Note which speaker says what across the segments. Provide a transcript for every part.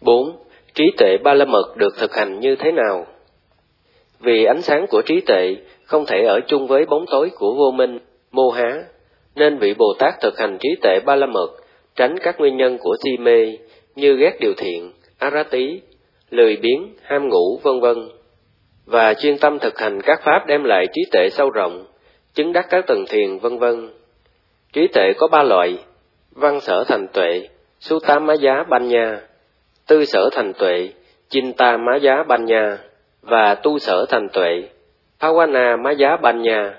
Speaker 1: 4. Trí tuệ ba la mật được thực hành như thế nào? Vì ánh sáng của trí tuệ không thể ở chung với bóng tối của vô minh, mô há, nên vị Bồ Tát thực hành trí tuệ ba la mật, tránh các nguyên nhân của si mê như ghét điều thiện, arati, lười biếng, ham ngủ, vân vân, và chuyên tâm thực hành các pháp đem lại trí tuệ sâu rộng, chứng đắc các tầng thiền, vân vân. Trí tuệ có 3 loại: văn sở thành tuệ, sutta maya banya, tư sở thành tuệ, chinta maya banya, và tu sở thành tuệ, bhavana maya banya.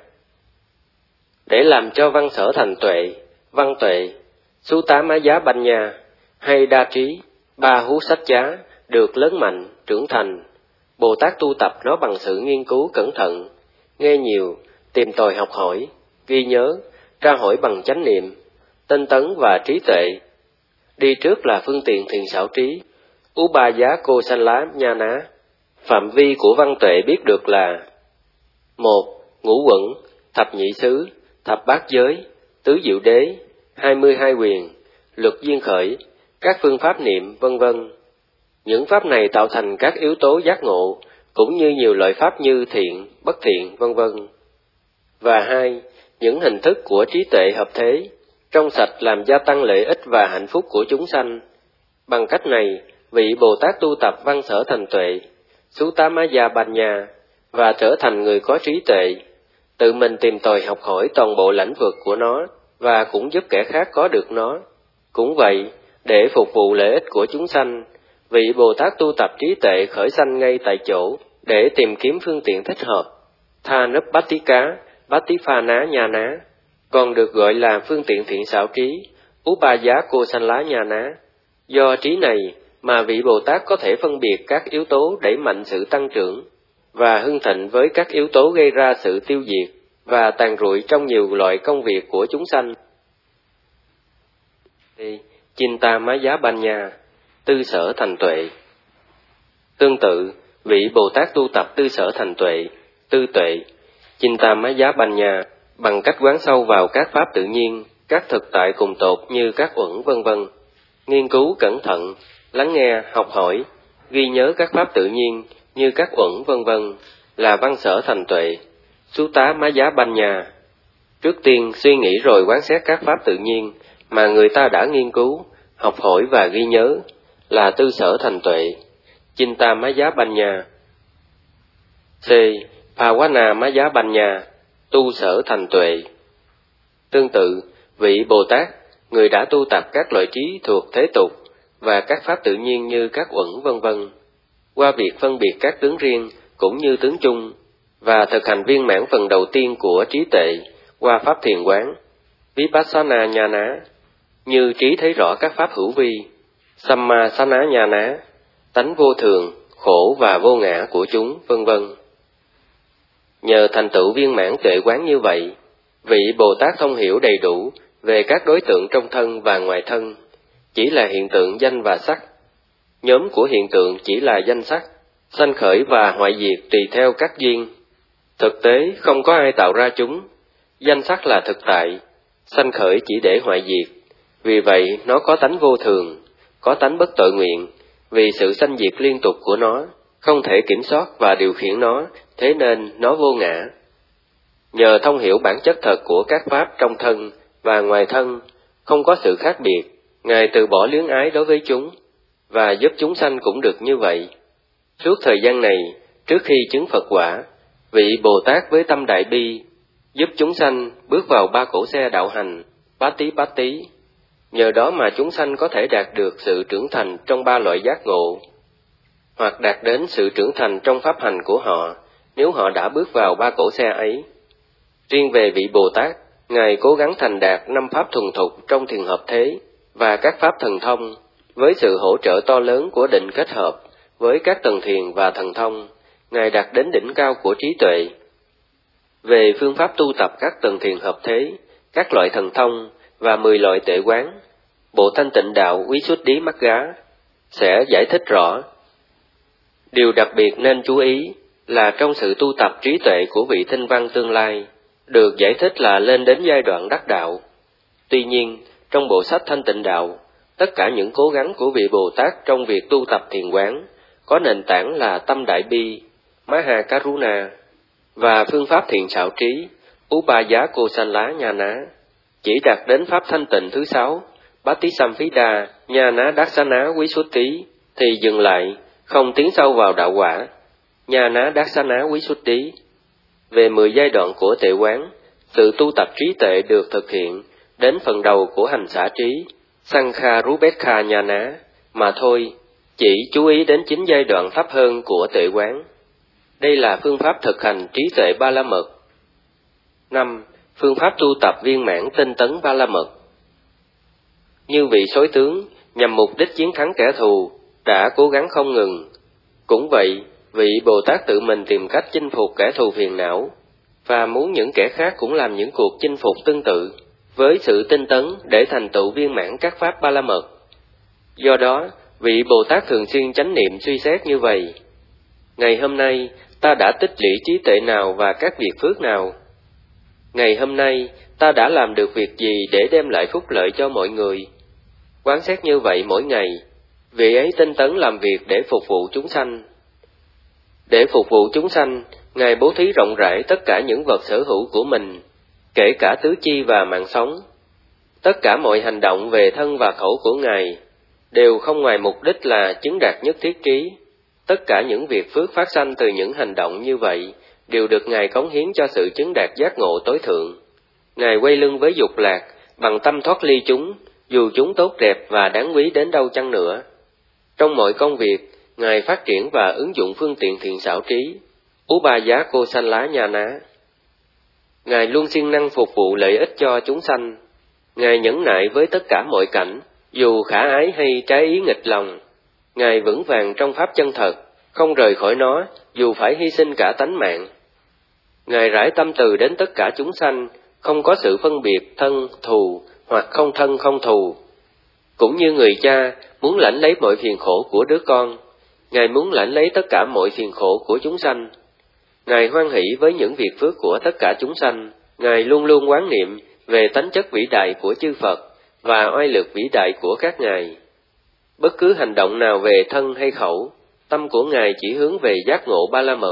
Speaker 1: Để làm cho văn sở thành tuệ, văn tuệ, sutta maya banya hay đa trí, ba hú sách giá được lớn mạnh, trưởng thành, Bồ Tát tu tập nó bằng sự nghiên cứu cẩn thận, nghe nhiều, tìm tòi học hỏi, ghi nhớ, tra hỏi bằng chánh niệm, tinh tấn và trí tuệ. Đi trước là phương tiện thiền xảo trí, Upaya Kosala Nhana. Phạm vi của văn tuệ biết được là: 1. Ngũ uẩn, thập nhị xứ, thập bát giới, tứ diệu đế, 22 quyền, luật duyên khởi, các phương pháp niệm, vân vân. Những pháp này tạo thành các yếu tố giác ngộ, cũng như nhiều loại pháp như thiện, bất thiện, vân vân. Và 2. Những hình thức của trí tuệ hợp thế, trong sạch làm gia tăng lợi ích và hạnh phúc của chúng sanh. Bằng cách này, vị Bồ Tát tu tập văn sở thành tuệ, sutta maya banya, và trở thành người có trí tuệ, tự mình tìm tòi học hỏi toàn bộ lãnh vực của nó, và cũng giúp kẻ khác có được nó. Cũng vậy, để phục vụ lợi ích của chúng sanh, vị Bồ Tát tu tập trí tuệ khởi sanh ngay tại chỗ, để tìm kiếm phương tiện thích hợp. Thanuppatika, Pattiphana Nhana, còn được gọi là phương tiện thiện xảo trí, Upaya Kosala Nhana. Do trí này mà vị Bồ Tát có thể phân biệt các yếu tố đẩy mạnh sự tăng trưởng và hưng thịnh với các yếu tố gây ra sự tiêu diệt và tàn rụi trong nhiều loại công việc của chúng sanh. Chinta Maya Banya, tư sở thành tuệ. Tương tự, vị Bồ Tát tu tập tư sở thành tuệ, tư tuệ, Chinta Maya Banya, bằng cách quán sâu vào các pháp tự nhiên, các thực tại cùng tột như các uẩn, vân vân, nghiên cứu cẩn thận, lắng nghe, học hỏi, ghi nhớ các pháp tự nhiên như các uẩn, vân vân, là văn sở thành tuệ, sutta maya banya. Trước tiên suy nghĩ rồi quán xét các pháp tự nhiên mà người ta đã nghiên cứu, học hỏi và ghi nhớ, là tư sở thành tuệ, chinta maya banya. C. Bhavana maya banya, tu sở thành tuệ. Tương tự, vị Bồ Tát, người đã tu tập các loại trí thuộc thế tục và các pháp tự nhiên như các uẩn, vân vân, qua việc phân biệt các tướng riêng cũng như tướng chung, và thực hành viên mãn phần đầu tiên của trí tuệ qua pháp thiền quán, Vipassana Nhana, như trí thấy rõ các pháp hữu vi, Sammasana Nhana, tánh vô thường, khổ và vô ngã của chúng, vân vân. Nhờ thành tựu viên mãn tuệ quán như vậy, vị Bồ Tát thông hiểu đầy đủ về các đối tượng trong thân và ngoài thân, chỉ là hiện tượng danh và sắc. Nhóm của hiện tượng chỉ là danh sắc, sanh khởi và hoại diệt tùy theo các duyên. Thực tế không có ai tạo ra chúng, danh sắc là thực tại, sanh khởi chỉ để hoại diệt. Vì vậy nó có tánh vô thường, có tánh bất tội nguyện, vì sự sanh diệt liên tục của nó, không thể kiểm soát và điều khiển nó, thế nên nó vô ngã. Nhờ thông hiểu bản chất thật của các pháp trong thân và ngoài thân, không có sự khác biệt, Ngài từ bỏ luyến ái đối với chúng, và giúp chúng sanh cũng được như vậy. Suốt thời gian này, trước khi chứng Phật quả, vị Bồ Tát với tâm đại bi, giúp chúng sanh bước vào ba cỗ xe đạo hành, Patipatti. Nhờ đó mà chúng sanh có thể đạt được sự trưởng thành trong ba loại giác ngộ, hoặc đạt đến sự trưởng thành trong pháp hành của họ, nếu họ đã bước vào ba cỗ xe ấy. Riêng về vị Bồ Tát, Ngài cố gắng thành đạt 5 pháp thuần thục trong thiền hợp thế và các pháp thần thông, với sự hỗ trợ to lớn của định kết hợp với các tầng thiền và thần thông, Ngài đạt đến đỉnh cao của trí tuệ. Về phương pháp tu tập các tầng thiền hợp thế, các loại thần thông và 10 loại tuệ quán, Bộ Thanh Tịnh Đạo Visuddhimagga sẽ giải thích rõ. Điều đặc biệt nên chú ý là trong sự tu tập trí tuệ của vị Thanh Văn tương lai, được giải thích là lên đến giai đoạn đắc đạo. Tuy nhiên, trong bộ sách Thanh Tịnh Đạo, Tất cả những cố gắng của vị Bồ Tát trong việc tu tập thiền quán có nền tảng là tâm đại bi, Maha Karuna, và phương pháp thiền xảo trí, Upaya Kosala Nhana, chỉ đạt đến pháp thanh tịnh thứ 6, Patisampida Nhana Darsana Visuddhi, thì dừng lại, không tiến sâu vào đạo quả, Nhana Darsana Visuddhi. Về 10 giai đoạn của tuệ quán, sự tu tập trí tuệ được thực hiện đến phần đầu của hành xả trí, Sankharupekha Nhana, mà thôi, chỉ chú ý đến 9 giai đoạn thấp hơn của tuệ quán. Đây là phương pháp thực hành trí tuệ ba la mật. 5. Phương pháp tu tập viên mãn tinh tấn ba la mật. Như vị soái tướng, nhằm mục đích chiến thắng kẻ thù, đã cố gắng không ngừng. Cũng vậy, vị Bồ Tát tự mình tìm cách chinh phục kẻ thù phiền não, và muốn những kẻ khác cũng làm những cuộc chinh phục tương tự, với sự tinh tấn để thành tựu viên mãn các pháp ba la mật. Do đó, vị Bồ Tát thường xuyên chánh niệm suy xét như vậy. Ngày hôm nay, ta đã tích lũy trí tuệ nào và các việc phước nào? Ngày hôm nay, ta đã làm được việc gì để đem lại phúc lợi cho mọi người? Quán xét như vậy mỗi ngày, vị ấy tinh tấn làm việc để phục vụ chúng sanh. Để phục vụ chúng sanh, Ngài bố thí rộng rãi tất cả những vật sở hữu của mình, kể cả tứ chi và mạng sống. Tất cả mọi hành động về thân và khẩu của Ngài đều không ngoài mục đích là chứng đạt nhất thiết trí. Tất cả những việc phước phát sanh từ những hành động như vậy đều được Ngài cống hiến cho sự chứng đạt giác ngộ tối thượng. Ngài quay lưng với dục lạc, bằng tâm thoát ly chúng, dù chúng tốt đẹp và đáng quý đến đâu chăng nữa. Trong mọi công việc, Ngài phát triển và ứng dụng phương tiện thiện xảo trí, Upaya Kosala Nhana. Ngài luôn siêng năng phục vụ lợi ích cho chúng sanh. Ngài nhẫn nại với tất cả mọi cảnh, dù khả ái hay trái ý nghịch lòng. Ngài vững vàng trong pháp chân thật, không rời khỏi nó, dù phải hy sinh cả tánh mạng. Ngài rải tâm từ đến tất cả chúng sanh, không có sự phân biệt thân, thù, hoặc không thân không thù. Cũng như người cha muốn lãnh lấy mọi phiền khổ của đứa con, Ngài muốn lãnh lấy tất cả mọi phiền khổ của chúng sanh. Ngài hoan hỷ với những việc phước của tất cả chúng sanh. Ngài luôn luôn quán niệm về tánh chất vĩ đại của chư Phật và oai lực vĩ đại của các Ngài. Bất cứ hành động nào về thân hay khẩu, tâm của Ngài chỉ hướng về giác ngộ ba la mật.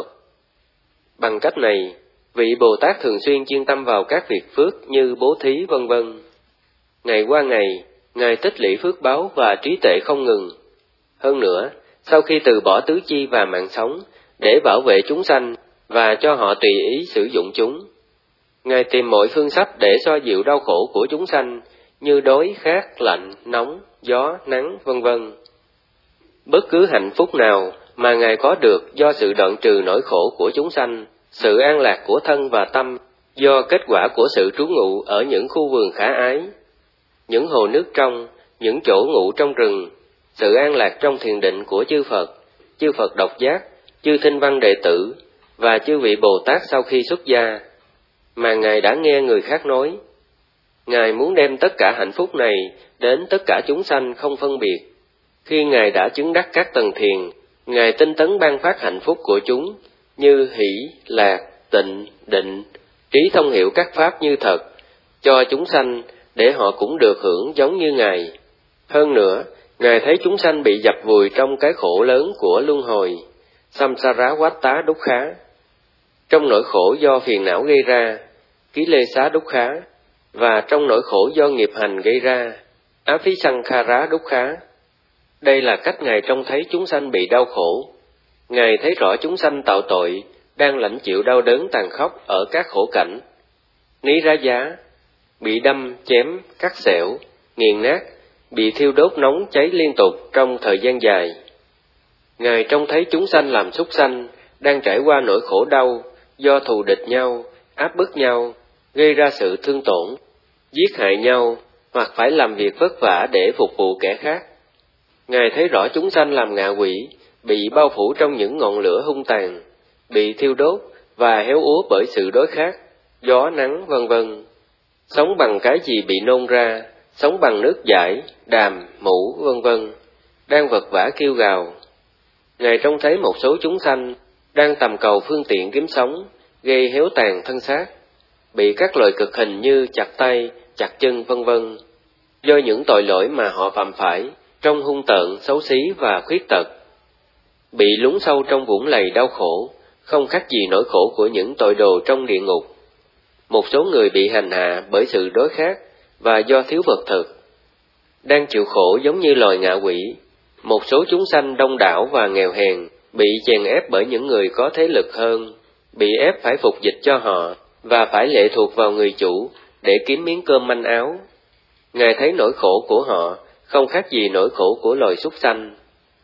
Speaker 1: Bằng cách này, vị Bồ Tát thường xuyên chuyên tâm vào các việc phước như bố thí vân vân. Ngày qua ngày, Ngài tích lũy phước báu và trí tuệ không ngừng. Hơn nữa, sau khi từ bỏ tứ chi và mạng sống để bảo vệ chúng sanh và cho họ tùy ý sử dụng chúng, Ngài tìm mọi phương sách để xoa dịu đau khổ của chúng sanh như đói, khát, lạnh, nóng, gió, nắng, vân vân. Bất cứ hạnh phúc nào mà Ngài có được do sự đoạn trừ nỗi khổ của chúng sanh, sự an lạc của thân và tâm, do kết quả của sự trú ngụ ở những khu vườn khả ái, những hồ nước trong, những chỗ ngụ trong rừng, sự an lạc trong thiền định của chư Phật độc giác, chư Thinh Văn đệ tử, và chư vị Bồ Tát sau khi xuất gia, mà Ngài đã nghe người khác nói. Ngài muốn đem tất cả hạnh phúc này đến tất cả chúng sanh không phân biệt. Khi Ngài đã chứng đắc các tầng thiền, Ngài tinh tấn ban phát hạnh phúc của chúng, như hỷ, lạc, tịnh, định, trí thông hiểu các pháp như thật, cho chúng sanh để họ cũng được hưởng giống như Ngài. Hơn nữa, Ngài thấy chúng sanh bị dập vùi trong cái khổ lớn của luân hồi, samsara vatta dukkha, trong nỗi khổ do phiền não gây ra, kilesa dukkha, và trong nỗi khổ do nghiệp hành gây ra, abhisankhara dukkha. Đây là cách Ngài trông thấy chúng sanh bị đau khổ. Ngài thấy rõ chúng sanh tạo tội, đang lãnh chịu đau đớn tàn khốc ở các khổ cảnh. Ní rá giá, bị đâm, chém, cắt xẻo, nghiền nát, bị thiêu đốt nóng cháy liên tục trong thời gian dài. Ngài trông thấy chúng sanh làm súc sanh, đang trải qua nỗi khổ đau, do thù địch nhau, áp bức nhau, gây ra sự thương tổn, giết hại nhau, hoặc phải làm việc vất vả để phục vụ kẻ khác. Ngài thấy rõ chúng sanh làm ngạ quỷ, bị bao phủ trong những ngọn lửa hung tàn, bị thiêu đốt và héo úa bởi sự đói khát, gió nắng vân vân. Sống bằng cái gì bị nôn ra, sống bằng nước dãi, đàm, mũ vân vân, đang vật vã kêu gào. Ngài trông thấy một số chúng sanh đang tầm cầu phương tiện kiếm sống, gây héo tàn thân xác, bị các loại cực hình như chặt tay, chặt chân vân vân. do những tội lỗi mà họ phạm phải, trong hung tợn, xấu xí và khuyết tật. Bị lún sâu trong vũng lầy đau khổ, không khác gì nỗi khổ của những tội đồ trong địa ngục. Một số người bị hành hạ bởi sự đói khát và do thiếu vật thực, đang chịu khổ giống như loài ngạ quỷ. Một số chúng sanh đông đảo và nghèo hèn, bị chèn ép bởi những người có thế lực hơn, bị ép phải phục dịch cho họ, và phải lệ thuộc vào người chủ để kiếm miếng cơm manh áo. Ngài thấy nỗi khổ của họ không khác gì nỗi khổ của loài súc sanh.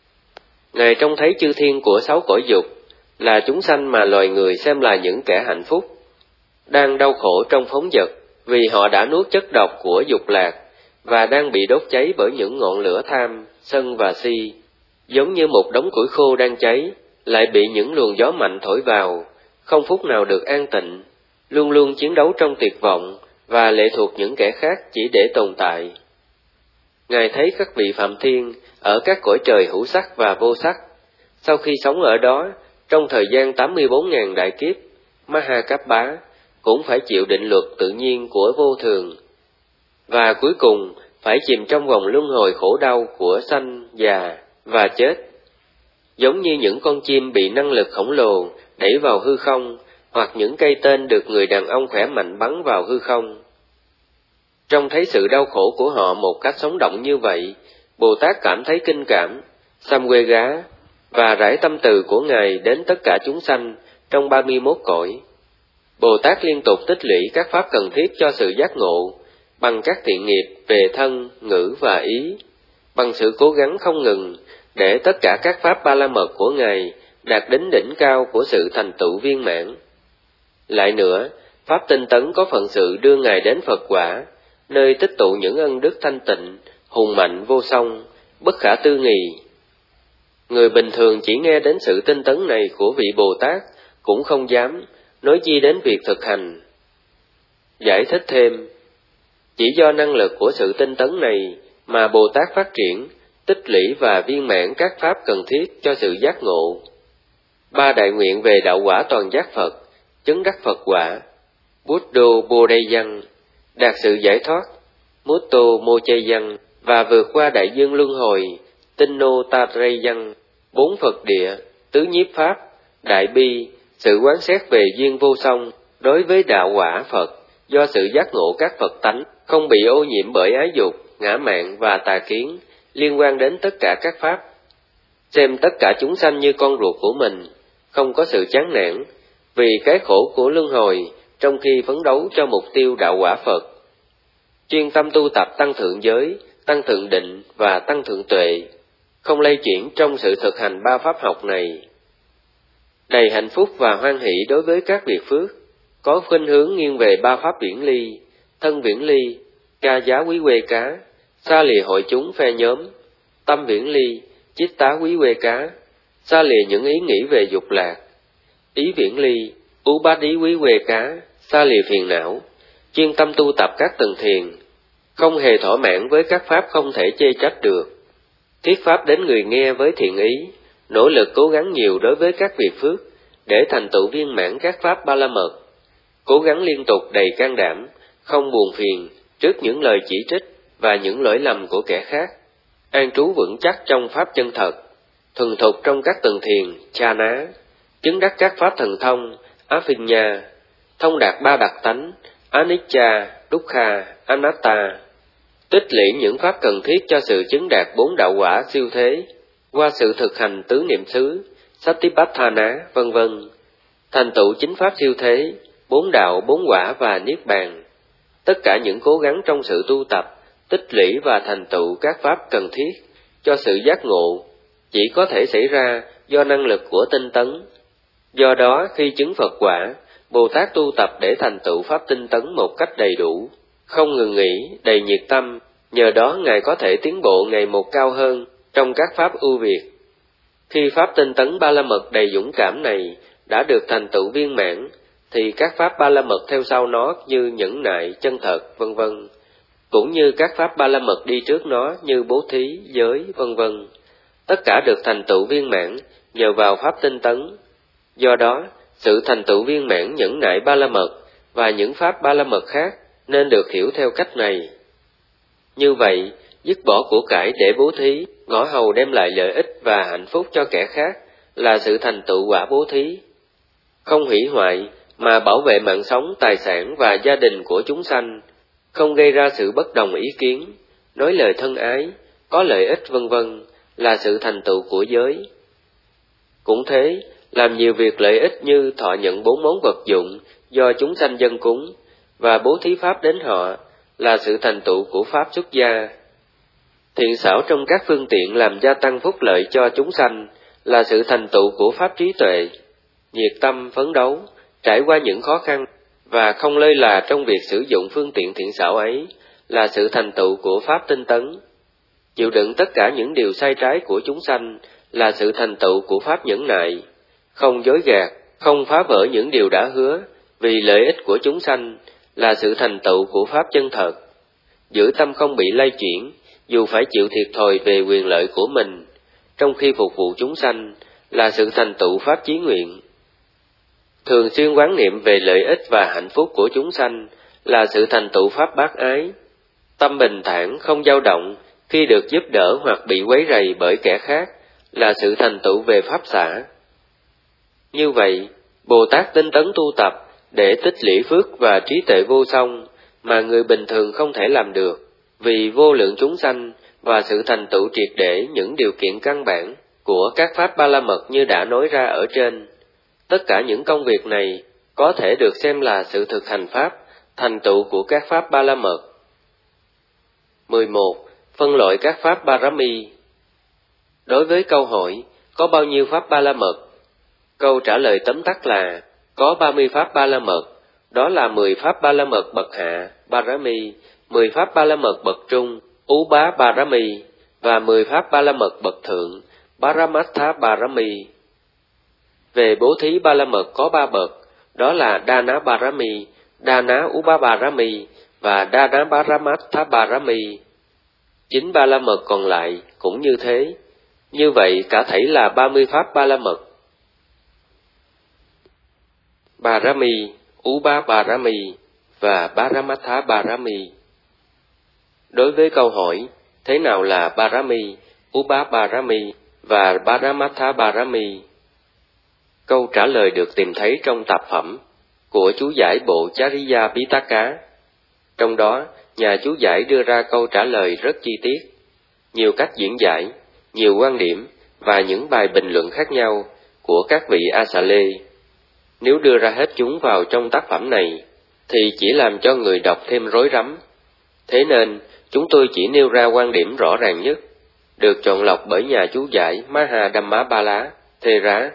Speaker 1: Ngài trông thấy chư thiên của sáu cõi dục, là chúng sanh mà loài người xem là những kẻ hạnh phúc, đang đau khổ trong phóng dật vì họ đã nuốt chất độc của dục lạc, và đang bị đốt cháy bởi những ngọn lửa tham, sân và si, giống như một đống củi khô đang cháy, lại bị những luồng gió mạnh thổi vào, không phút nào được an tịnh, luôn luôn chiến đấu trong tuyệt vọng, và lệ thuộc những kẻ khác chỉ để tồn tại. Ngài thấy các vị phạm thiên ở các cõi trời hữu sắc và vô sắc, sau khi sống ở đó, trong thời gian 84.000 đại kiếp, Mahakāppa cũng phải chịu định luật tự nhiên của vô thường, và cuối cùng phải chìm trong vòng luân hồi khổ đau của sanh, già và chết. Giống như những con chim bị năng lực khổng lồ đẩy vào hư không, hoặc những cây tên được người đàn ông khỏe mạnh bắn vào hư không. Trông thấy sự đau khổ của họ một cách sống động như vậy, Bồ Tát cảm thấy kinh cảm, Samvega, và rải tâm từ của Ngài đến tất cả chúng sanh trong 31 cõi. Bồ Tát liên tục tích lũy các pháp cần thiết cho sự giác ngộ, bằng các thiện nghiệp về thân, ngữ và ý, bằng sự cố gắng không ngừng, để tất cả các pháp ba la mật của Ngài đạt đến đỉnh cao của sự thành tựu viên mãn. Lại nữa, pháp tinh tấn có phận sự đưa Ngài đến Phật quả, nơi tích tụ những ân đức thanh tịnh, hùng mạnh vô song, bất khả tư nghì. Người bình thường chỉ nghe đến sự tinh tấn này của vị Bồ Tát cũng không dám, nói chi đến việc thực hành. Giải thích thêm, chỉ do năng lực của sự tinh tấn này mà Bồ Tát phát triển, tích lũy và viên mãn các pháp cần thiết cho sự giác ngộ. 3 đại nguyện về đạo quả toàn giác Phật, chứng đắc Phật quả, Buddho Bodhayang, đạt sự giải thoát, Mutto Mochayang, và vượt qua đại dương luân hồi, Tinno Tarayang, 4 Phật địa, tứ nhiếp pháp, đại bi, sự quán xét về duyên vô song đối với đạo quả Phật, do sự giác ngộ các Phật tánh, không bị ô nhiễm bởi ái dục, ngã mạn và tà kiến, liên quan đến tất cả các pháp. Xem tất cả chúng sanh như con ruột của mình, không có sự chán nản, vì cái khổ của luân hồi, trong khi phấn đấu cho mục tiêu đạo quả Phật. Chuyên tâm tu tập tăng thượng giới, tăng thượng định và tăng thượng tuệ, không lay chuyển trong sự thực hành 3 pháp học này. Đầy hạnh phúc và hoan hỷ đối với các việc phước, có khuynh hướng nghiêng về 3 pháp viễn ly, thân viễn ly, ca giá quý quê cá, xa lìa hội chúng phe nhóm, tâm viễn ly, chiết tá quý quê cá, xa lìa những ý nghĩ về dục lạc, ý viễn ly, ú bát ý quý quê cá, xa lìa phiền não, chuyên tâm tu tập các tầng thiền, không hề thỏa mãn với các pháp không thể chê trách được, thuyết pháp đến người nghe với thiện ý, nỗ lực cố gắng nhiều đối với các việc phước, để thành tựu viên mãn các pháp ba la mật, cố gắng liên tục đầy can đảm, không buồn phiền trước những lời chỉ trích và những lỗi lầm của kẻ khác, an trú vững chắc trong pháp chân thật, thuần thục trong các tầng thiền, chana, chứng đắc các pháp thần thông, Afinya, thông đạt 3 đặc tánh, Anicca, Dukkha, Anatta, tích lũy những pháp cần thiết cho sự chứng đạt 4 đạo quả siêu thế, qua sự thực hành tứ niệm xứ, Satipatthana, vân vân, thành tựu chính pháp siêu thế, 4 đạo, 4 quả và niết bàn. Tất cả những cố gắng trong sự tu tập, tích lũy và thành tựu các pháp cần thiết cho sự giác ngộ chỉ có thể xảy ra do năng lực của tinh tấn. Do đó, khi chứng Phật quả, Bồ Tát tu tập để thành tựu pháp tinh tấn một cách đầy đủ, không ngừng nghỉ, đầy nhiệt tâm, nhờ đó Ngài có thể tiến bộ ngày một cao hơn trong các pháp ưu việt. Khi pháp tinh tấn ba la mật đầy dũng cảm này đã được thành tựu viên mãn, thì các pháp ba la mật theo sau nó như nhẫn nại, chân thật, vân vân, cũng như các pháp ba la mật đi trước nó như bố thí, giới, vân vân, tất cả được thành tựu viên mãn nhờ vào pháp tinh tấn. Do đó, sự thành tựu viên mãn nhẫn nại ba la mật và những pháp ba la mật khác nên được hiểu theo cách này. Như vậy, dứt bỏ của cải để bố thí, ngõ hầu đem lại lợi ích và hạnh phúc cho kẻ khác, là sự thành tựu quả bố thí. Không hủy hoại, mà bảo vệ mạng sống, tài sản và gia đình của chúng sanh, không gây ra sự bất đồng ý kiến, nói lời thân ái, có lợi ích vân vân, là sự thành tựu của giới. Cũng thế, làm nhiều việc lợi ích như thọ nhận 4 món vật dụng do chúng sanh dâng cúng, và bố thí pháp đến họ, là sự thành tựu của pháp xuất gia. Thiện xảo trong các phương tiện làm gia tăng phúc lợi cho chúng sanh, là sự thành tựu của pháp trí tuệ. Nhiệt tâm phấn đấu, trải qua những khó khăn, và không lơi là trong việc sử dụng phương tiện thiện xảo ấy, là sự thành tựu của pháp tinh tấn. Chịu đựng tất cả những điều sai trái của chúng sanh, là sự thành tựu của pháp nhẫn nại. Không dối gạt, không phá vỡ những điều đã hứa, vì lợi ích của chúng sanh, là sự thành tựu của pháp chân thật. Giữ tâm không bị lay chuyển, dù phải chịu thiệt thòi về quyền lợi của mình, trong khi phục vụ chúng sanh, là sự thành tựu pháp chí nguyện. Thường xuyên quán niệm về lợi ích và hạnh phúc của chúng sanh, là sự thành tựu pháp bác ái. Tâm bình thản không dao động khi được giúp đỡ hoặc bị quấy rầy bởi kẻ khác, là sự thành tựu về pháp xả. Như vậy, Bồ Tát tinh tấn tu tập để tích lũy phước và trí tuệ vô song, mà người bình thường không thể làm được, vì vô lượng chúng sanh và sự thành tựu triệt để những điều kiện căn bản của các pháp ba la mật như đã nói ra ở trên. Tất cả những công việc này có thể được xem là sự thực hành pháp, thành tựu của các pháp ba la mật. 11. Phân loại các pháp Parami. Đối với câu hỏi, có bao nhiêu pháp ba la mật? Câu trả lời tóm tắt là, có 30 pháp ba la mật, đó là 10 pháp ba la mật bậc hạ, Parami, 10 pháp ba la mật bậc trung, Ú Bá Parami, và 10 pháp ba la mật bậc thượng, Paramattha Parami. Về bố thí ba la mật có 3 bậc, đó là Dana Parami, Dana Upa Parami và Dana Paramattha Parami. 9 ba la mật còn lại cũng như thế. Như vậy cả thảy là 30 pháp ba la mật. Parami, Upa Parami và Paramattha Parami. Đối với câu hỏi, thế nào là Parami, Upa Parami và Paramattha Parami? Câu trả lời được tìm thấy trong tạp phẩm của chú giải bộ Chariya Pitaka. Trong đó, nhà chú giải đưa ra câu trả lời rất chi tiết, nhiều cách diễn giải, nhiều quan điểm và những bài bình luận khác nhau của các vị A-sa-lê. Nếu đưa ra hết chúng vào trong tác phẩm này, thì chỉ làm cho người đọc thêm rối rắm. Thế nên, chúng tôi chỉ nêu ra quan điểm rõ ràng nhất, được chọn lọc bởi nhà chú giải Maha Dhammapala Thera.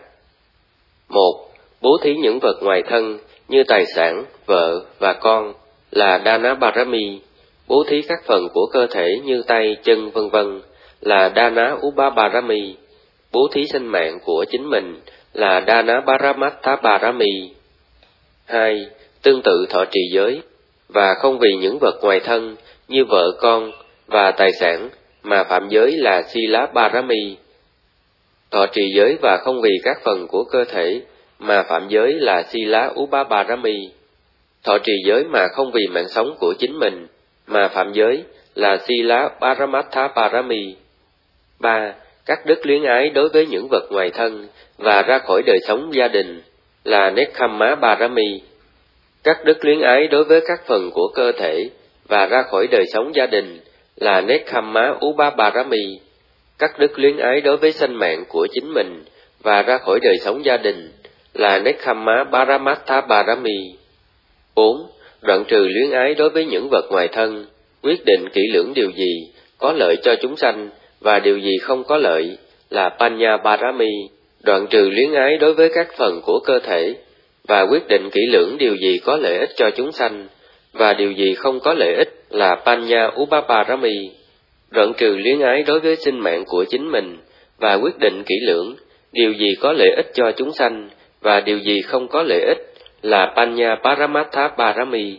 Speaker 1: 1. Bố thí những vật ngoài thân như tài sản, vợ và con là Dana Parami. Bố thí các phần của cơ thể như tay, chân vân vân là Dana Upa Parami. Bố thí sinh mạng của chính mình là Dana Paramattha Parami. 2. Tương tự thọ trì giới, và không vì những vật ngoài thân như vợ con và tài sản mà phạm giới là Sila Parami. Thọ trì giới và không vì các phần của cơ thể mà phạm giới là Sila Upa Parami. Thọ trì giới mà không vì mạng sống của chính mình mà phạm giới là Sila Paramattha Parami. 3. Cắt đứt luyến ái đối với những vật ngoài thân và ra khỏi đời sống gia đình là Nekkhamma Parami. Cắt đứt luyến ái đối với các phần của cơ thể và ra khỏi đời sống gia đình là Nekkhamma Upa Parami. Cắt đứt luyến ái đối với sinh mạng của chính mình và ra khỏi đời sống gia đình là Nekkhamma Paramattha Parami. 4. Đoạn trừ luyến ái đối với những vật ngoài thân, quyết định kỹ lưỡng điều gì có lợi cho chúng sanh và điều gì không có lợi là Panya Parami. Đoạn trừ luyến ái đối với các phần của cơ thể và quyết định kỹ lưỡng điều gì có lợi ích cho chúng sanh và điều gì không có lợi ích là Panya Upaparami. Đoạn trừ luyến ái đối với sinh mạng của chính mình và quyết định kỹ lưỡng điều gì có lợi ích cho chúng sanh và điều gì không có lợi ích là Panya Paramattha Parami.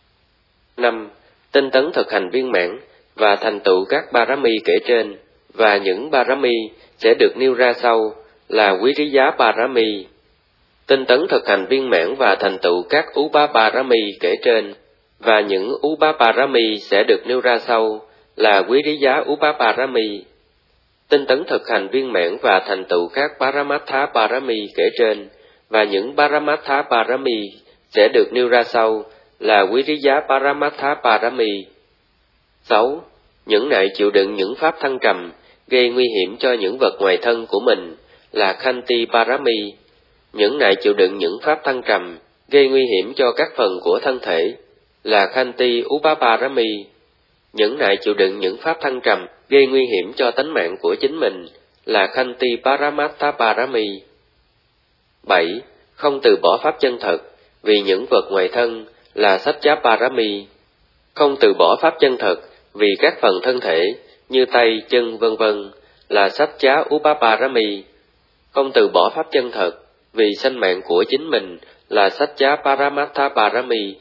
Speaker 1: 5. Tinh tấn thực hành viên mãn và thành tựu các Parami kể trên, và những Parami sẽ được nêu ra sau là Viriya Parami. Tinh tấn thực hành viên mãn và thành tựu các Upa Parami kể trên, và những Upa Parami sẽ được nêu ra sau là Viriya Upaparami. Tinh tấn thực hành viên mãn và thành tựu các Paramatha Parami kể trên, và những Paramatha Parami sẽ được nêu ra sau là Viriya Paramatha Parami. 6. Nhẫn nại chịu đựng những pháp thăng trầm, gây nguy hiểm cho những vật ngoài thân của mình là Khanti Parami. Nhẫn nại chịu đựng những pháp thăng trầm, gây nguy hiểm cho các phần của thân thể là Khanti Upaparami. Nhẫn nại chịu đựng những pháp thăng trầm, gây nguy hiểm cho tánh mạng của chính mình là Khanti Paramatha Parami. 7. Không từ bỏ pháp chân thật vì những vật ngoài thân là Satya Parami. Không từ bỏ pháp chân thật vì các phần thân thể như tay, chân, vân vân là Satya Upaparami. Không từ bỏ pháp chân thật vì sanh mạng của chính mình là Satya Paramatha Parami.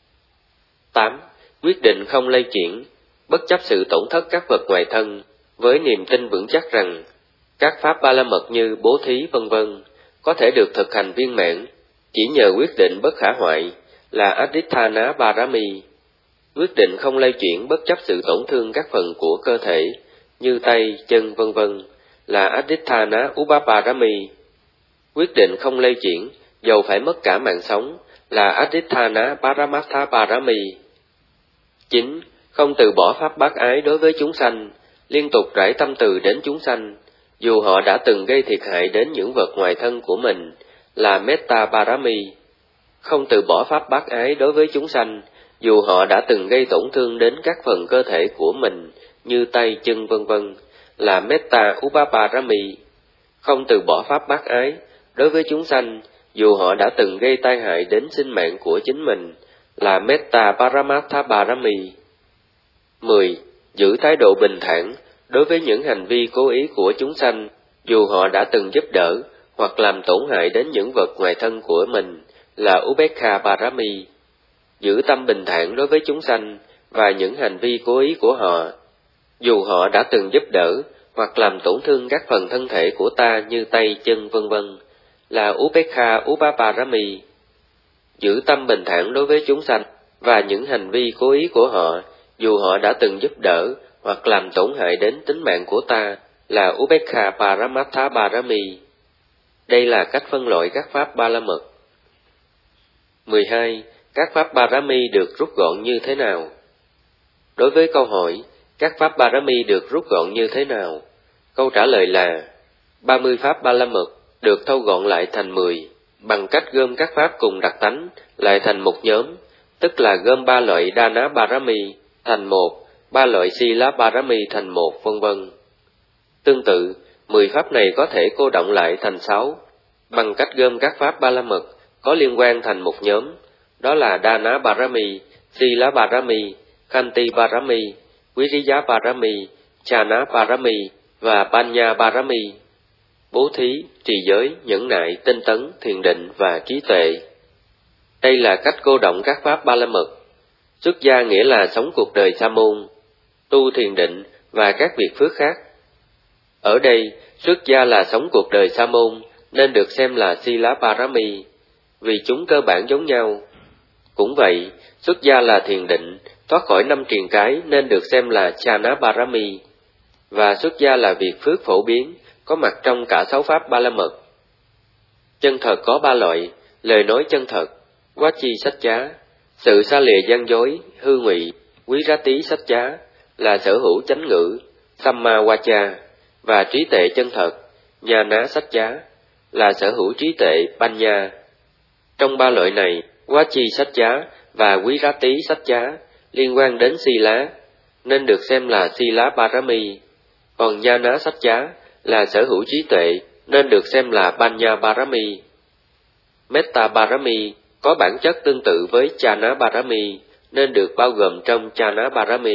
Speaker 1: 8. Quyết định không lay chuyển, bất chấp sự tổn thất các vật ngoài thân, với niềm tin vững chắc rằng các pháp ba la mật như bố thí vân vân có thể được thực hành viên mãn chỉ nhờ quyết định bất khả hoại là Adhitthana Parami. Quyết định không lay chuyển bất chấp sự tổn thương các phần của cơ thể như tay, chân vân vân là Adhitthana Upaparami. Quyết định không lay chuyển dầu phải mất cả mạng sống là Adhitthana Paramatha Parami. 9. Không từ bỏ pháp bác ái đối với chúng sanh, liên tục rải tâm từ đến chúng sanh, dù họ đã từng gây thiệt hại đến những vật ngoài thân của mình là Metta Parami. Không từ bỏ pháp bác ái đối với chúng sanh, dù họ đã từng gây tổn thương đến các phần cơ thể của mình như tay, chân vân vân là Metta Upaparami. Không từ bỏ pháp bác ái đối với chúng sanh, dù họ đã từng gây tai hại đến sinh mạng của chính mình là Metta Paramatha Parami. 10. Giữ thái độ bình thản đối với những hành vi cố ý của chúng sanh, dù họ đã từng giúp đỡ hoặc làm tổn hại đến những vật ngoài thân của mình là Ubekha Parami. Giữ tâm bình thản đối với chúng sanh và những hành vi cố ý của họ, dù họ đã từng giúp đỡ hoặc làm tổn thương các phần thân thể của ta như tay, chân vân vân là Ubekha Upaparami. Giữ tâm bình thản đối với chúng sanh và những hành vi cố ý của họ, dù họ đã từng giúp đỡ hoặc làm tổn hại đến tính mạng của ta là Ubekha Paramatha Parami. Đây là cách phân loại các pháp ba la mật. 12. Các pháp Parami được rút gọn như thế nào? Đối với câu hỏi, các pháp Parami được rút gọn như thế nào? Câu trả lời là 30 pháp ba la mật được thâu gọn lại thành 10 bằng cách gom các pháp cùng đặc tánh lại thành một nhóm, tức là gom 3 loại Dana Parami thành một, 3 loại Sila Parami thành một, vân vân. Tương tự, 10 pháp này có thể cô động lại thành 6 bằng cách gom các pháp ba la mật có liên quan thành một nhóm, đó là Dana Parami, Sila Parami, Khanti Parami, Viriya Parami, Chana Parami và Panya Parami. Bố thí, trì giới, nhẫn nại, tinh tấn, thiền định và trí tuệ. Đây là cách cô động các pháp ba la mật. Xuất gia nghĩa là sống cuộc đời sa môn, tu thiền định và các việc phước khác. Ở đây, xuất gia là sống cuộc đời sa môn nên được xem là Sila Parami, vì chúng cơ bản giống nhau. Cũng vậy, xuất gia là thiền định, thoát khỏi 5 triền cái nên được xem là Chana Parami, và xuất gia là việc phước phổ biến, có mặt trong cả 6 pháp ba la mật. Chân thật có 3 loại: lời nói chân thật, Vachi Satcha, sự xa lìa gian dối, hư ngụy, Virati Satcha là sở hữu chánh ngữ, Samma Vacha, và trí tuệ chân thật, Jnana Satcha là sở hữu trí tuệ, Panya. Trong 3 loại này, Vachi Satcha và Virati Satcha liên quan đến Sila nên được xem là Sila Parami, còn Jnana Satcha là sở hữu trí tuệ nên được xem là Panya Parami. Metta Parami có bản chất tương tự với Chana Parami nên được bao gồm trong Chana Parami.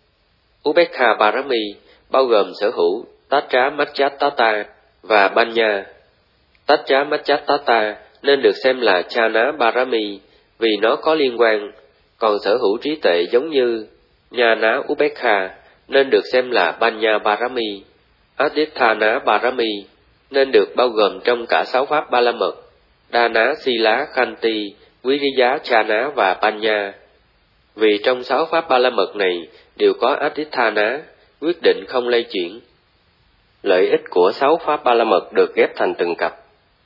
Speaker 1: Ubekha Parami bao gồm sở hữu Tatra Macchatata và Panya. Tatra Macchatata nên được xem là Chana Parami vì nó có liên quan, còn sở hữu trí tuệ giống như Jnana Ubekha nên được xem là Panya Parami. Adhitthana Parami nên được bao gồm trong cả 6 pháp ba la mật: Dana, Sila, Khanti, Viriya, Chana và Panya. Vì trong 6 pháp ba la mật này đều có adhitthana, quyết định không lay chuyển. Lợi ích của 6 pháp ba la mật được ghép thành từng cặp.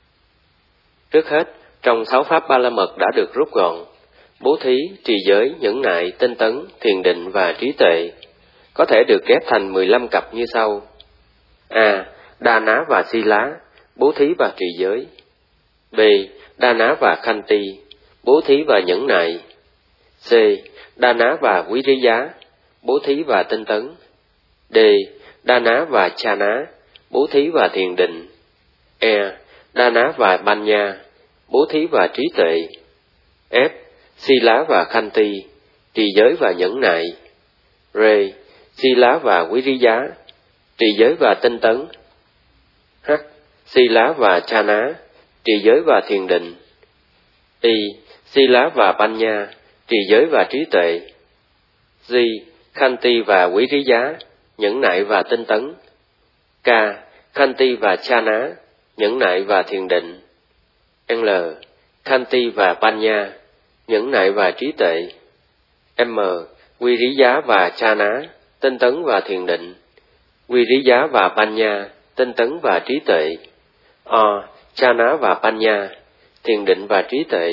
Speaker 1: Trước hết, trong 6 pháp ba la mật đã được rút gọn: bố thí, trì giới, nhẫn nại, tinh tấn, thiền định và trí tuệ, có thể được ghép thành 15 cặp như sau: A. Đa ná và si lá, bố thí và trì giới. B. Đa ná và khanti, bố thí và nhẫn nại. C. Đa ná và quý rí giá, bố thí và tinh tấn. D. Đa ná và cha ná, bố thí và thiền định. E. Đa ná và banya, bố thí và trí tuệ. F. Si lá và khanti, trì giới và nhẫn nại. R. Si lá và quý rí giá, trì giới và tinh tấn. H. Si lá và cha ná, trì giới và thiền định. I. Si lá và banya, trì giới và trí tuệ. G. Khanti và quý rí giá, nhẫn nại và tinh tấn. K. Khanti và cha ná, nhẫn nại và thiền định. L. Khanti và banya, nhẫn nại và trí tuệ. M. Quý rí giá và cha ná, tinh tấn và thiền định. Quý rí giá và banya, tinh tấn và trí tuệ. O. Cha ná và banya, thiền định và trí tuệ.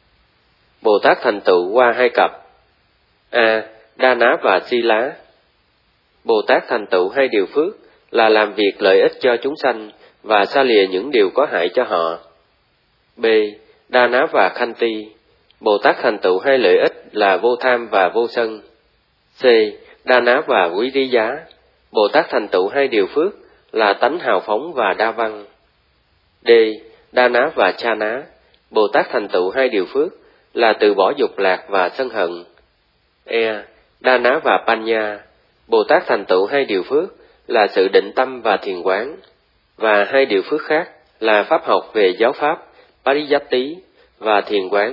Speaker 1: Bồ Tát thành tựu qua 2 cặp. A. Đa ná và si lá. Bồ Tát thành tựu 2 điều phước là làm việc lợi ích cho chúng sanh và xa lìa những điều có hại cho họ. B. Đa ná và khanti. Bồ Tát thành tựu 2 lợi ích là vô tham và vô sân. C. Đa ná và quý rí giá. Bồ Tát thành tựu 2 điều phước là tánh hào phóng và đa văn. D. Đa ná và cha ná. Bồ Tát thành tựu 2 điều phước là từ bỏ dục lạc và sân hận. E. Đa ná và banya. Bồ Tát thành tựu 2 điều phước là sự định tâm và thiền quán, và 2 điều phước khác là pháp học về giáo pháp, pariyatti và thiền quán.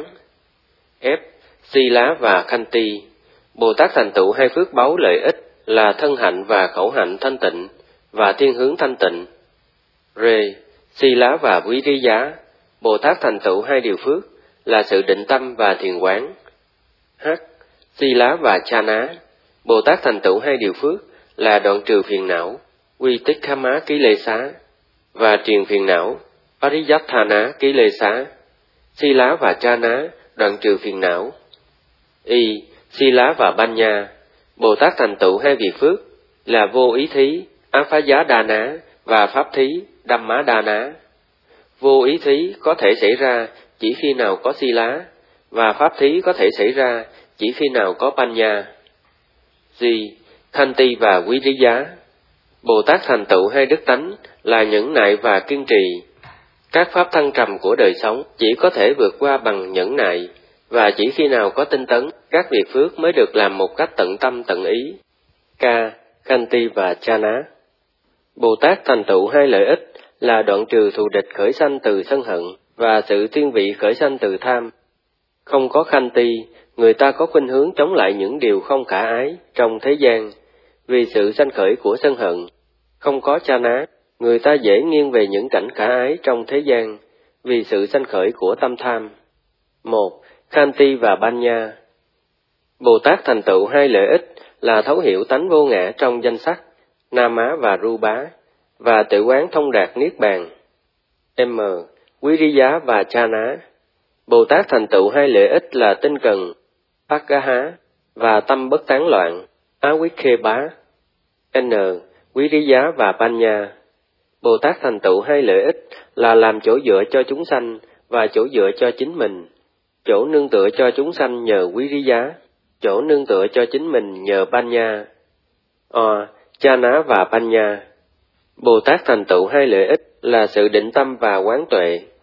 Speaker 1: F. Si lá và khanti. Bồ Tát thành tựu 2 phước báu lợi ích là thân hạnh và khẩu hạnh thanh tịnh và thiên hướng thanh tịnh. R. Si lá và quý rí giá. Bồ Tát thành tựu 2 điều phước là sự định tâm và thiền quán. H. Si lá và cha ná. Bồ Tát thành tựu 2 điều phước là đoạn trừ phiền não, quy tích khá má ký lê xá, và triền phiền não, pariyatthana ký lê xá. Si lá và cha ná đoạn trừ phiền não. Y. Si lá và banya. Bồ Tát thành tựu 2 việc phước là vô ý thí, áp phá giá đa ná và pháp thí, đâm má đa ná. Vô ý thí có thể xảy ra chỉ khi nào có si lá, và pháp thí có thể xảy ra chỉ khi nào có banya. G. Khanti và quý rí giá. Bồ Tát thành tựu 2 đức tánh là nhẫn nại và kiên trì. Các pháp thăng trầm của đời sống chỉ có thể vượt qua bằng nhẫn nại, và chỉ khi nào có tinh tấn, các việc phước mới được làm một cách tận tâm tận ý. K. Khanti và cha ná. Bồ Tát thành tựu 2 lợi ích là đoạn trừ thù địch khởi sanh từ sân hận và sự thiên vị khởi sanh từ tham. Không có khanti, người ta có khuynh hướng chống lại những điều không khả ái trong thế gian vì sự sanh khởi của sân hận. Không có cha ná, người ta dễ nghiêng về những cảnh khả ái trong thế gian vì sự sanh khởi của tâm tham. 1. Khanti và banya. Bồ Tát thành tựu 2 lợi ích là thấu hiểu tánh vô ngã trong danh sắc, nama và rupa, và tự quán thông đạt niết bàn. M. Quý rí giá và cha ná. Bồ Tát thành tựu 2 lợi ích là tinh cần, pakkaha, và tâm bất tán loạn, avikkhepa. N. Quý rí giá và banya. Bồ Tát thành tựu 2 lợi ích là làm chỗ dựa cho chúng sanh và chỗ dựa cho chính mình, chỗ nương tựa cho chúng sanh nhờ quý rí giá, chỗ nương tựa cho chính mình nhờ banya. O. Cha ná và banya. Bồ Tát thành tựu 2 lợi ích là sự định tâm và quán tuệ.